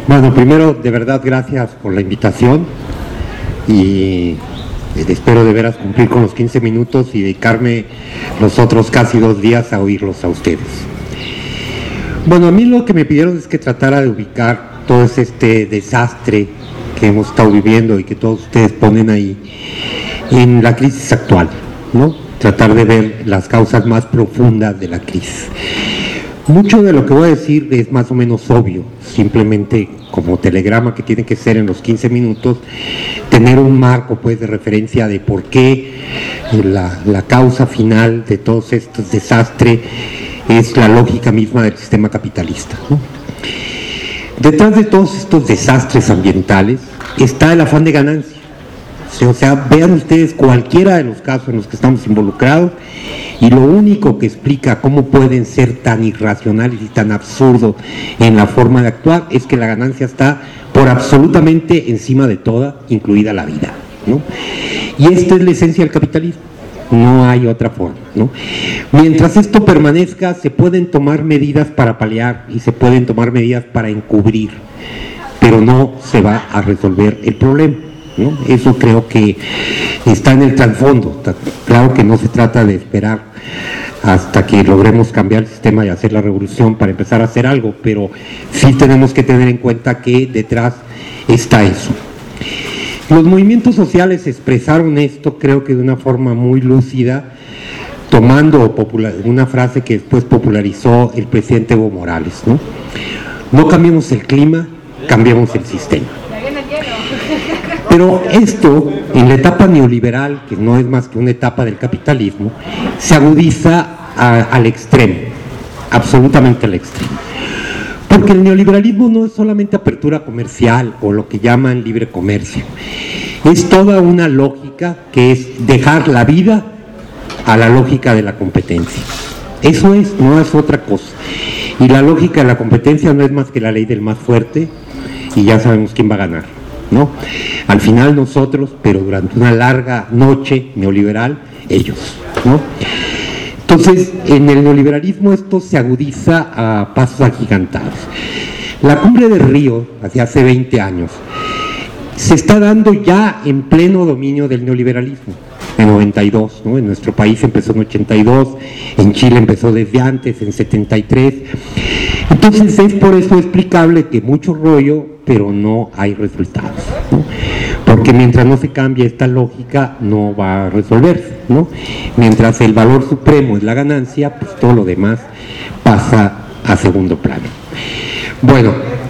Bueno, primero, de verdad, gracias por la invitación y espero de veras cumplir con los 15 minutos y dedicarme los otros casi 2 días a oírlos a ustedes. Bueno, a mí lo que me pidieron es que tratara de ubicar todo este desastre que hemos estado viviendo y que todos ustedes ponen ahí en la crisis actual, ¿no? Tratar de ver las causas más profundas de la crisis. Mucho de lo que voy a decir es más o menos obvio, simplemente como telegrama que tiene que ser en los 15 minutos, tener un marco pues de referencia de por qué la causa final de todos estos desastres es la lógica misma del sistema capitalista, ¿no? Detrás de todos estos desastres ambientales está el afán de ganancia. O sea, vean ustedes cualquiera de los casos en los que estamos involucrados y lo único que explica cómo pueden ser tan irracionales y tan absurdos en la forma de actuar es que la ganancia está por absolutamente encima de toda, incluida la vida, ¿no? Y esta es la esencia del capitalismo, no hay otra forma, ¿no? Mientras esto permanezca, se pueden tomar medidas para paliar y se pueden tomar medidas para encubrir, pero no se va a resolver el problema, ¿no? Eso creo que está en el trasfondo. Claro que no se trata de esperar hasta que logremos cambiar el sistema y hacer la revolución para empezar a hacer algo, pero sí tenemos que tener en cuenta que detrás está eso. Los movimientos sociales expresaron esto, creo que de una forma muy lúcida, tomando una frase que después popularizó el presidente Evo Morales, ¿no? No cambiemos el clima, cambiamos el sistema. Pero esto, en la etapa neoliberal, que no es más que una etapa del capitalismo, se agudiza al extremo, absolutamente al extremo. Porque el neoliberalismo no es solamente apertura comercial o lo que llaman libre comercio, es toda una lógica que es dejar la vida a la lógica de la competencia. Eso es, no es otra cosa. Y la lógica de la competencia no es más que la ley del más fuerte y ya sabemos quién va a ganar, ¿no? Al final nosotros, pero durante una larga noche neoliberal, ellos, ¿no? Entonces, en el neoliberalismo esto se agudiza a pasos agigantados. La cumbre de Río, hace 20 años, se está dando ya en pleno dominio del neoliberalismo, en 92, ¿no? En nuestro país empezó en 82, en Chile empezó desde antes, en 73. Entonces es por eso explicable que mucho rollo, pero no hay resultados, ¿no? Porque mientras no se cambie esta lógica no va a resolverse, ¿no? Mientras el valor supremo es la ganancia, pues todo lo demás pasa a segundo plano. Bueno,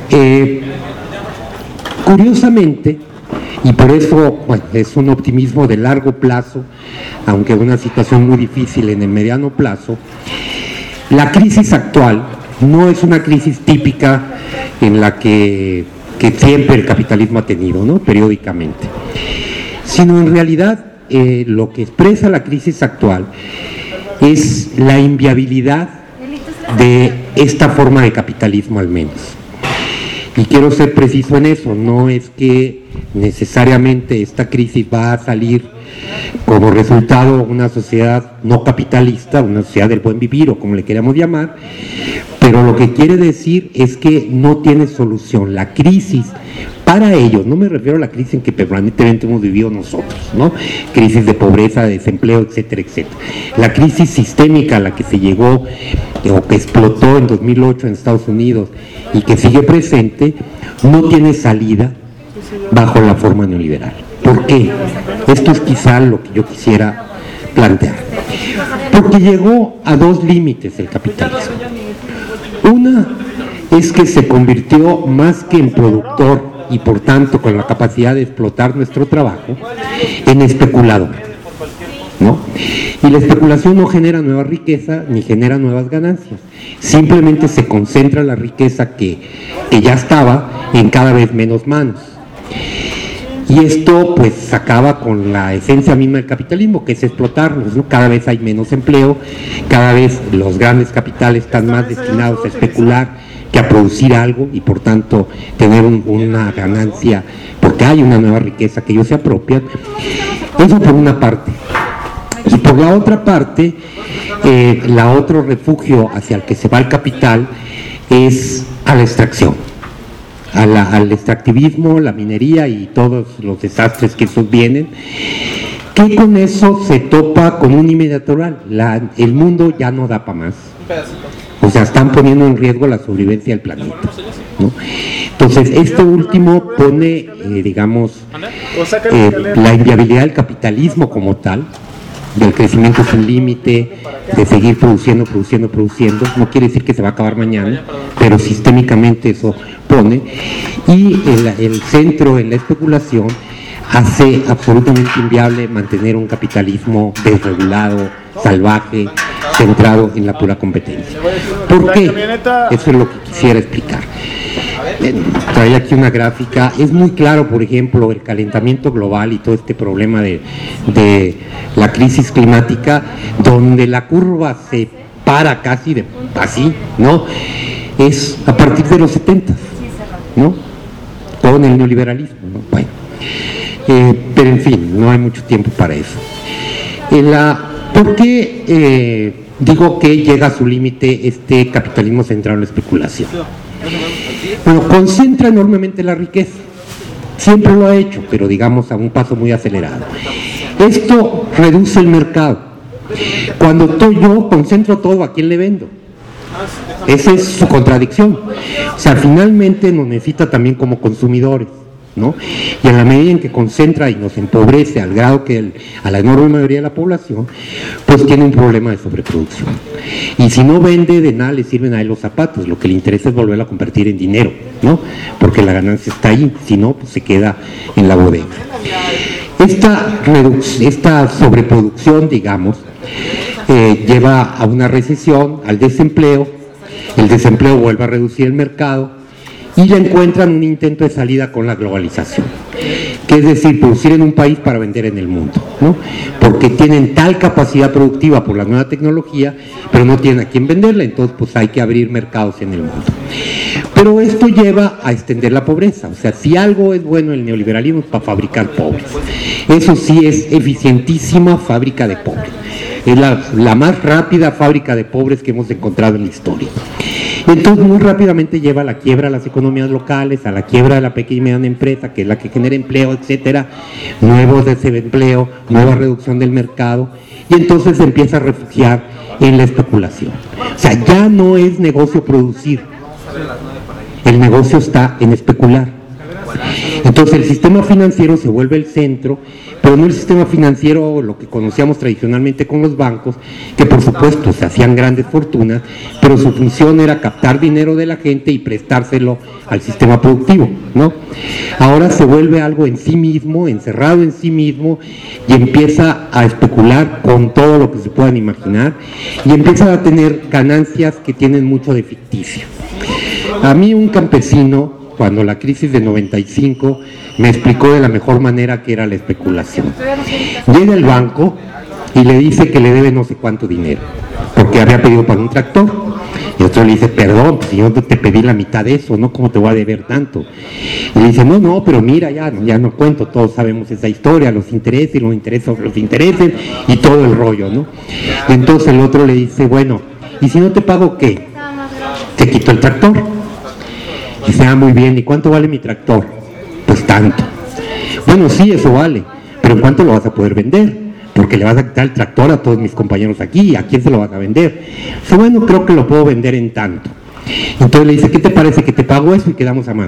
curiosamente, y por eso bueno, es un optimismo de largo plazo, aunque una situación muy difícil en el mediano plazo, la crisis actual no es una crisis típica en la que siempre el capitalismo ha tenido, ¿no? Periódicamente, sino en realidad lo que expresa la crisis actual es la inviabilidad de esta forma de capitalismo al menos. Y quiero ser preciso en eso, no es que necesariamente esta crisis va a salir como resultado una sociedad no capitalista, una sociedad del buen vivir o como le queramos llamar, pero lo que quiere decir es que no tiene solución. La crisis para ellos, no me refiero a la crisis en que permanentemente hemos vivido nosotros, ¿no? Crisis de pobreza, de desempleo, etcétera, etcétera. La crisis sistémica a la que se llegó o que explotó en 2008 en Estados Unidos y que sigue presente, no tiene salida bajo la forma neoliberal. ¿Por qué? Esto es quizá lo que yo quisiera plantear. Porque llegó a 2 límites el capitalismo. Una es que se convirtió más que en productor y por tanto con la capacidad de explotar nuestro trabajo, en especulador, ¿no? Y la especulación no genera nueva riqueza ni genera nuevas ganancias, simplemente se concentra la riqueza que ya estaba en cada vez menos manos. Y esto pues acaba con la esencia misma del capitalismo, que es explotarnos, ¿no? Cada vez hay menos empleo, cada vez los grandes capitales están más destinados a especular que a producir algo y por tanto tener una ganancia, porque hay una nueva riqueza que ellos se apropian. Eso por una parte. Y por la otra parte, la otro refugio hacia el que se va el capital es a la extracción, al extractivismo, la minería y todos los desastres que esos vienen, que con eso se topa con un límite natural. El mundo ya no da para más. O sea, están poniendo en riesgo la sobrevivencia del planeta, ¿no? Entonces, esto último pone, la inviabilidad del capitalismo como tal, del crecimiento sin límite, de seguir produciendo. No quiere decir que se va a acabar mañana, pero sistémicamente eso pone. Y el centro en la especulación hace absolutamente inviable mantener un capitalismo desregulado, salvaje, centrado en la pura competencia. ¿Por qué? Eso es lo que quisiera explicar. Trae aquí una gráfica. Es muy claro, por ejemplo, el calentamiento global y todo este problema de la crisis climática, donde la curva se para casi así, ¿no? Es a partir de los 70, ¿no? Con el neoliberalismo, ¿no? Bueno, pero en fin, no hay mucho tiempo para eso. ¿Por qué digo que llega a su límite este capitalismo centrado en la especulación? Bueno, concentra enormemente la riqueza, siempre lo ha hecho, pero digamos a un paso muy acelerado. Esto reduce el mercado. Cuando yo concentro todo, ¿a quién le vendo? Esa es su contradicción. O sea, finalmente nos necesita también como consumidores, ¿no? Y en la medida en que concentra y nos empobrece al grado que a la enorme mayoría de la población, pues tiene un problema de sobreproducción. Y si no vende, de nada le sirven a él los zapatos. Lo que le interesa es volverlo a convertir en dinero, ¿no? Porque la ganancia está ahí, si no, pues se queda en la bodega. Esta sobreproducción, digamos, lleva a una recesión, al desempleo. El desempleo vuelve a reducir el mercado y le encuentran un intento de salida con la globalización, que es decir, producir en un país para vender en el mundo, ¿no? Porque tienen tal capacidad productiva por la nueva tecnología, pero no tienen a quién venderla, entonces pues hay que abrir mercados en el mundo. Pero esto lleva a extender la pobreza. O sea, si algo es bueno el neoliberalismo es para fabricar pobres. Eso sí es eficientísima fábrica de pobres. Es la más rápida fábrica de pobres que hemos encontrado en la historia. Entonces muy rápidamente lleva a la quiebra a las economías locales, a la quiebra de la pequeña y mediana empresa, que es la que genera empleo, etcétera, nuevos desempleo, nueva reducción del mercado, y entonces se empieza a refugiar en la especulación. O sea, ya no es negocio producir, el negocio está en especular. Entonces el sistema financiero se vuelve el centro, pero no el sistema financiero, lo que conocíamos tradicionalmente con los bancos, que por supuesto se hacían grandes fortunas, pero su función era captar dinero de la gente y prestárselo al sistema productivo, ¿no? Ahora se vuelve algo en sí mismo, encerrado en sí mismo, y empieza a especular con todo lo que se puedan imaginar, y empieza a tener ganancias que tienen mucho de ficticio. A mí un campesino, cuando la crisis de 95 me explicó de la mejor manera que era la especulación. Llega al banco y le dice que le debe no sé cuánto dinero, porque había pedido para un tractor. Y otro le dice, perdón, pues yo te pedí la mitad de eso, ¿no? ¿Cómo te voy a deber tanto? Y le dice, no, pero mira, ya no cuento, todos sabemos esa historia, los intereses, los intereses y todo el rollo, ¿no? Y entonces el otro le dice, bueno, ¿y si no te pago qué? Te quito el tractor. Dice, muy bien, ¿y cuánto vale mi tractor? Pues tanto. Bueno, sí, eso vale, pero ¿en cuánto lo vas a poder vender? Porque le vas a quitar el tractor a todos mis compañeros aquí, ¿a quién se lo vas a vender? Dice, bueno, creo que lo puedo vender en tanto. Entonces le dice, ¿qué te parece que te pago eso y quedamos a mano?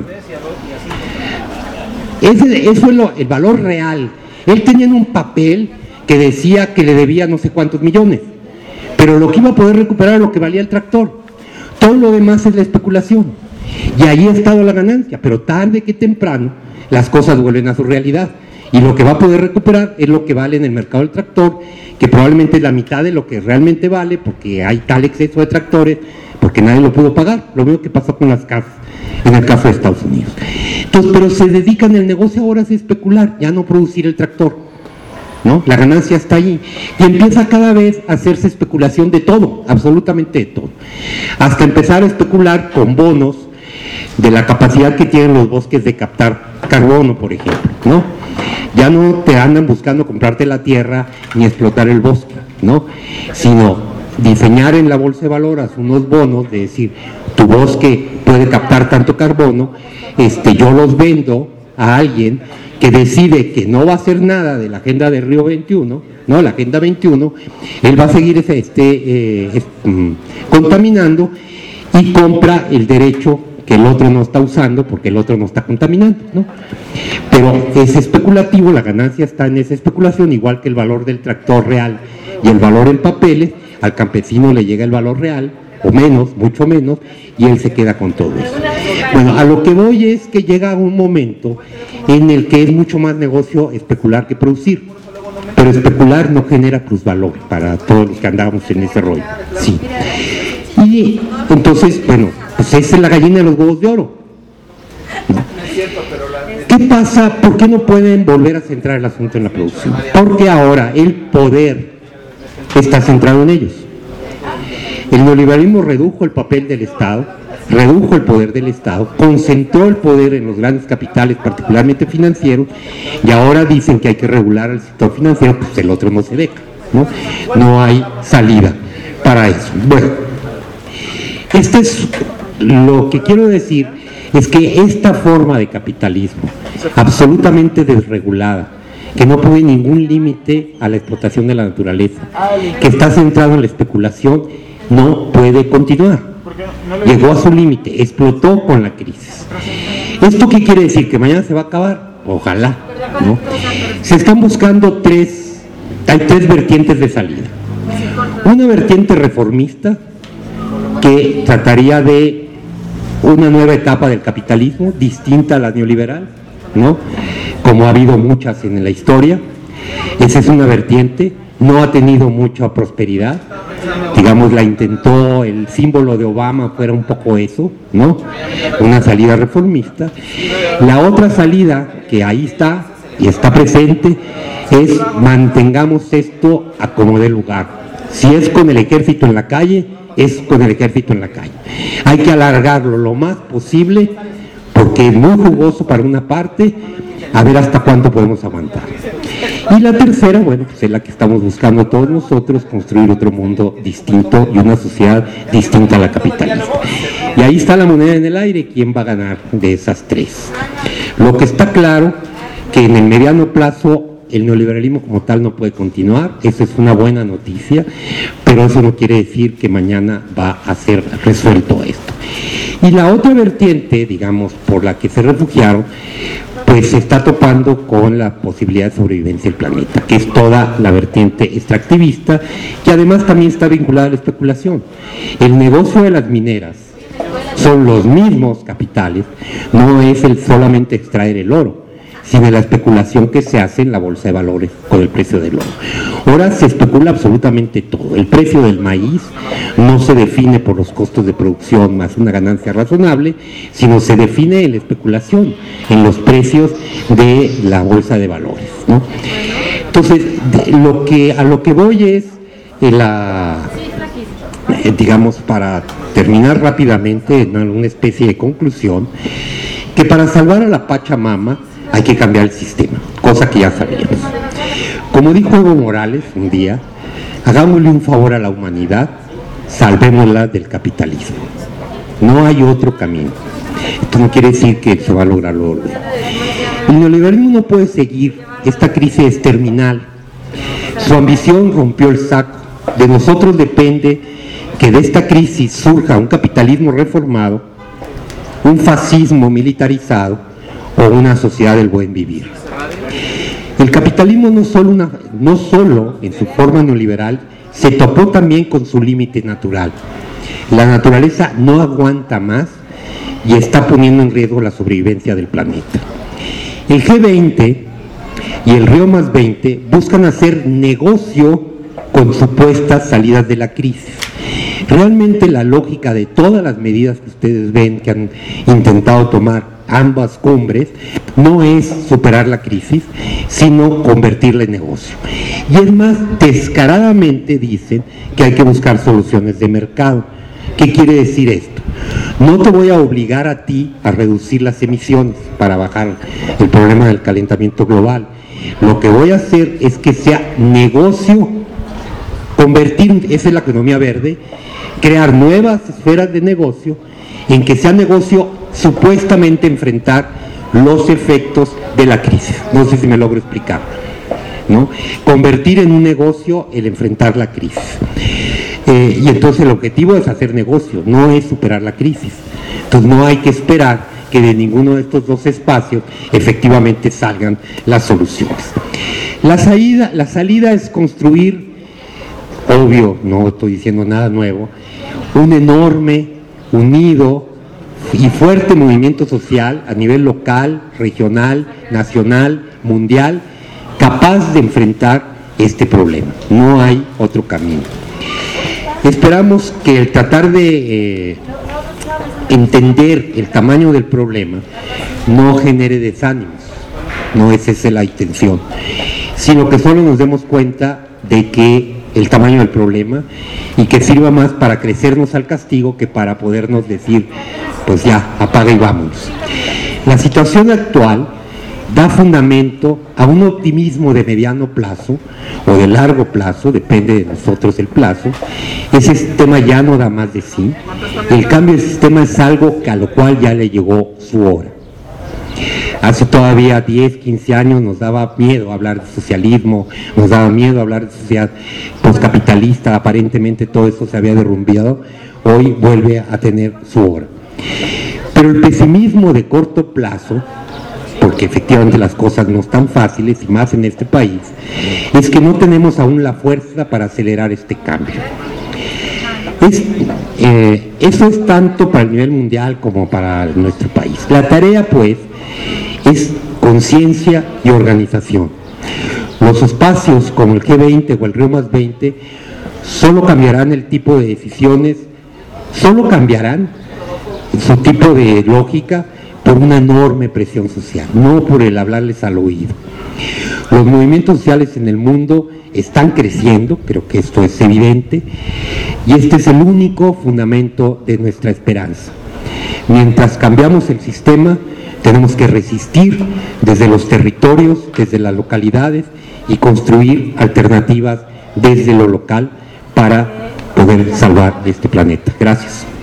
Eso es el valor real. Él tenía en un papel que decía que le debía no sé cuántos millones, pero lo que iba a poder recuperar es lo que valía el tractor. Todo lo demás es la especulación. Y ahí ha estado la ganancia, pero tarde que temprano las cosas vuelven a su realidad. Y lo que va a poder recuperar es lo que vale en el mercado del tractor, que probablemente es la mitad de lo que realmente vale, porque hay tal exceso de tractores, porque nadie lo pudo pagar. Lo mismo que pasó con las casas, en el caso de Estados Unidos. Entonces, pero se dedican, el negocio ahora es especular, ya no producir el tractor, ¿no? La ganancia está ahí. Y empieza cada vez a hacerse especulación de todo, absolutamente de todo. Hasta empezar a especular con bonos de la capacidad que tienen los bosques de captar carbono, por ejemplo, ¿no? Ya no te andan buscando comprarte la tierra ni explotar el bosque, ¿no? Sino diseñar en la bolsa de valores unos bonos de decir, tu bosque puede captar tanto carbono, yo los vendo a alguien que decide que no va a hacer nada de la agenda de Río 21, no, la agenda 21, él va a seguir contaminando y compra el derecho que el otro no está usando porque el otro no está contaminando, ¿no? Pero es especulativo, la ganancia está en esa especulación, igual que el valor del tractor real y el valor en papeles, al campesino le llega el valor real, o menos, mucho menos, y él se queda con todo eso. Bueno, a lo que voy es que llega un momento en el que es mucho más negocio especular que producir, pero especular no genera plusvalor para todos los que andamos en ese rollo, sí. Y entonces, bueno, pues esa es la gallina de los huevos de oro, ¿no? ¿Qué pasa? ¿Por qué no pueden volver a centrar el asunto en la producción? Porque ahora el poder está centrado en ellos. El neoliberalismo redujo el papel del Estado, redujo el poder del Estado, concentró el poder en los grandes capitales, particularmente financieros, y ahora dicen que hay que regular al sector financiero, pues el otro no se deja, ¿no? No hay salida para eso. Bueno, lo que quiero decir es que esta forma de capitalismo, absolutamente desregulada, que no pone ningún límite a la explotación de la naturaleza, que está centrado en la especulación, no puede continuar. Llegó a su límite, explotó con la crisis. ¿Esto qué quiere decir? ¿Que mañana se va a acabar? Ojalá, ¿no? Se están buscando hay tres vertientes de salida. Una vertiente reformista, que trataría de una nueva etapa del capitalismo, distinta a la neoliberal, ¿no? Como ha habido muchas en la historia. Esa es una vertiente, no ha tenido mucha prosperidad, digamos, la intentó, el símbolo de Obama fuera un poco eso, ¿no? Una salida reformista. La otra salida, que ahí está y está presente, es mantengamos esto a como dé lugar. Si es con el ejército en la calle, es con el ejército en la calle. Hay que alargarlo lo más posible, porque es muy jugoso para una parte, a ver hasta cuánto podemos aguantar. Y la tercera, bueno, pues es la que estamos buscando todos nosotros, construir otro mundo distinto y una sociedad distinta a la capitalista. Y ahí está la moneda en el aire, ¿quién va a ganar de esas tres? Lo que está claro, que en el mediano plazo el neoliberalismo como tal no puede continuar, eso es una buena noticia, pero eso no quiere decir que mañana va a ser resuelto esto. Y la otra vertiente, digamos, por la que se refugiaron, pues se está topando con la posibilidad de sobrevivencia del planeta, que es toda la vertiente extractivista, que además también está vinculada a la especulación. El negocio de las mineras son los mismos capitales, no es el solamente extraer el oro, sino la especulación que se hace en la bolsa de valores con el precio del oro. Ahora se especula absolutamente todo. El precio del maíz no se define por los costos de producción más una ganancia razonable, sino se define en la especulación, en los precios de la bolsa de valores, ¿no? Entonces, a lo que voy es digamos, para terminar rápidamente en una especie de conclusión, que para salvar a la Pachamama hay que cambiar el sistema, cosa que ya sabíamos. Como dijo Evo Morales un día, hagámosle un favor a la humanidad, salvémosla del capitalismo. No hay otro camino. Esto no quiere decir que se va a lograr lo. El neoliberalismo no puede seguir, esta crisis es terminal. Su ambición rompió el saco. De nosotros depende que de esta crisis surja un capitalismo reformado, un fascismo militarizado, o una sociedad del buen vivir. El capitalismo no solo en su forma neoliberal, se topó también con su límite natural. La naturaleza no aguanta más y está poniendo en riesgo la sobrevivencia del planeta. El G20 y el Río +20 buscan hacer negocio con supuestas salidas de la crisis. Realmente la lógica de todas las medidas que ustedes ven que han intentado tomar ambas cumbres no es superar la crisis, sino convertirla en negocio. Y es más, descaradamente dicen que hay que buscar soluciones de mercado. ¿Qué quiere decir esto? No te voy a obligar a ti a reducir las emisiones para bajar el problema del calentamiento global. Lo que voy a hacer es que sea negocio, esa es la economía verde, crear nuevas esferas de negocio en que sea negocio supuestamente enfrentar los efectos de la crisis. No sé si me logro explicar, ¿no? Convertir en un negocio el enfrentar la crisis. Y entonces el objetivo es hacer negocio, no es superar la crisis. Entonces no hay que esperar que de ninguno de estos dos espacios efectivamente salgan las soluciones. La salida es construir, obvio, no estoy diciendo nada nuevo, un enorme, unido y fuerte movimiento social a nivel local, regional, nacional, mundial, capaz de enfrentar este problema. No hay otro camino. Esperamos que el tratar de entender el tamaño del problema no genere desánimos, no es esa la intención, sino que solo nos demos cuenta de que el tamaño del problema y que sirva más para crecernos al castigo que para podernos decir, pues ya, apaga y vámonos. La situación actual da fundamento a un optimismo de mediano plazo o de largo plazo, depende de nosotros el plazo. Ese sistema ya no da más de sí. El cambio de sistema es algo a lo cual ya le llegó su hora. Hace todavía 10, 15 años nos daba miedo hablar de socialismo, nos daba miedo hablar de sociedad postcapitalista, aparentemente todo eso se había derrumbado, hoy vuelve a tener su hora. Pero el pesimismo de corto plazo, porque efectivamente las cosas no están fáciles, y más en este país, es que no tenemos aún la fuerza para acelerar este cambio. Eso es tanto para el nivel mundial como para nuestro país. La tarea, pues, es conciencia y organización. Los espacios como el G20 o el Río Más 20 solo cambiarán el tipo de decisiones, solo cambiarán su tipo de lógica por una enorme presión social, no por el hablarles al oído. Los movimientos sociales en el mundo están creciendo, creo que esto es evidente, y este es el único fundamento de nuestra esperanza. Mientras cambiamos el sistema, tenemos que resistir desde los territorios, desde las localidades y construir alternativas desde lo local para poder salvar este planeta. Gracias.